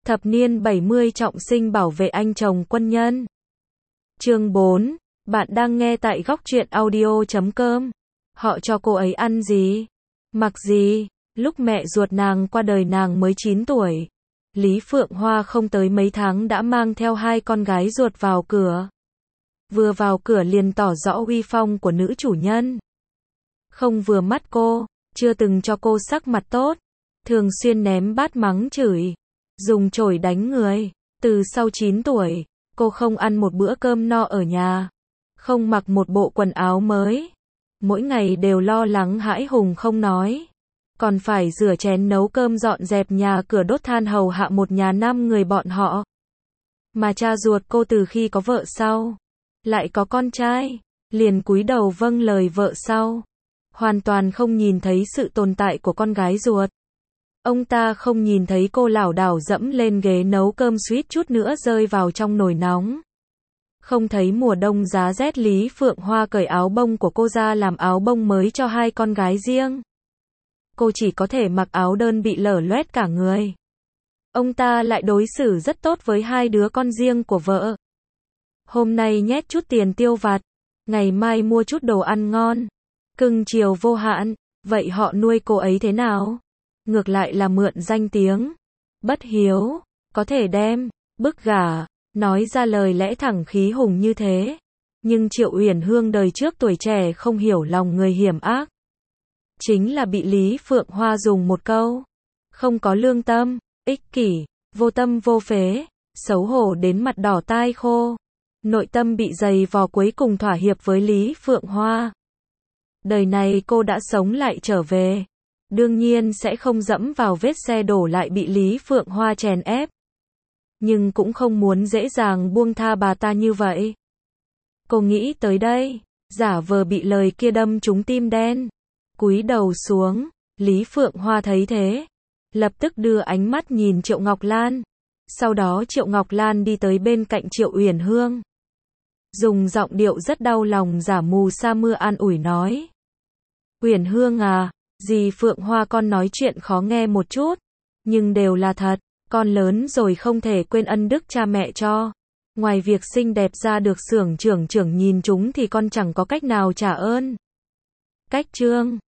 Thập niên 70 trọng sinh bảo vệ anh chồng quân nhân. Chương 4. Bạn đang nghe tại góc truyện audio.com. Họ cho cô ấy ăn gì? Mặc gì? Lúc mẹ ruột nàng qua đời nàng mới 9 tuổi. Lý Phượng Hoa không tới mấy tháng đã mang theo 2 con gái ruột vào cửa. Vừa vào cửa liền tỏ rõ uy phong của nữ chủ nhân. Không vừa mắt cô, chưa từng cho cô sắc mặt tốt, thường xuyên ném bát mắng chửi, dùng chổi đánh người. Từ sau 9 tuổi, cô không ăn một bữa cơm no ở nhà, không mặc một bộ quần áo mới, mỗi ngày đều lo lắng hãi hùng không nói, còn phải rửa chén nấu cơm dọn dẹp nhà cửa đốt than hầu hạ một nhà 5 người bọn họ. Mà cha ruột cô từ khi có vợ sau, lại có con trai, liền cúi đầu vâng lời vợ sau, hoàn toàn không nhìn thấy sự tồn tại của con gái ruột. Ông ta không nhìn thấy cô lảo đảo dẫm lên ghế nấu cơm suýt chút nữa rơi vào trong nồi nóng. Không thấy mùa đông giá rét Lý Phượng Hoa cởi áo bông của cô ra làm áo bông mới cho 2 con gái riêng. Cô chỉ có thể mặc áo đơn bị lở loét cả người. Ông ta lại đối xử rất tốt với 2 đứa con riêng của vợ. Hôm nay nhét chút tiền tiêu vặt, ngày mai mua chút đồ ăn ngon. Cưng chiều vô hạn, vậy họ nuôi cô ấy thế nào? Ngược lại là mượn danh tiếng bất hiếu, có thể đem bức gả, nói ra lời lẽ thẳng khí hùng như thế. Nhưng Triệu Uyển Hương đời trước tuổi trẻ không hiểu lòng người hiểm ác, chính là bị Lý Phượng Hoa dùng một câu không có lương tâm, ích kỷ, vô tâm vô phế, xấu hổ đến mặt đỏ tai khô. Nội tâm bị dày vò cuối cùng thỏa hiệp với Lý Phượng Hoa. Đời này cô đã sống lại trở về, đương nhiên sẽ không dẫm vào vết xe đổ lại bị Lý Phượng Hoa chèn ép. Nhưng cũng không muốn dễ dàng buông tha bà ta như vậy. Cô nghĩ tới đây, giả vờ bị lời kia đâm trúng tim đen, cúi đầu xuống. Lý Phượng Hoa thấy thế, lập tức đưa ánh mắt nhìn Triệu Ngọc Lan. Sau đó Triệu Ngọc Lan đi tới bên cạnh Triệu Uyển Hương, dùng giọng điệu rất đau lòng giả mù sa mưa an ủi nói: Uyển Hương à, dì Phượng Hoa con nói chuyện khó nghe một chút, nhưng đều là thật, con lớn rồi không thể quên ân đức cha mẹ cho. Ngoài việc xinh đẹp ra được xưởng trưởng nhìn chúng thì con chẳng có cách nào trả ơn. Cách trương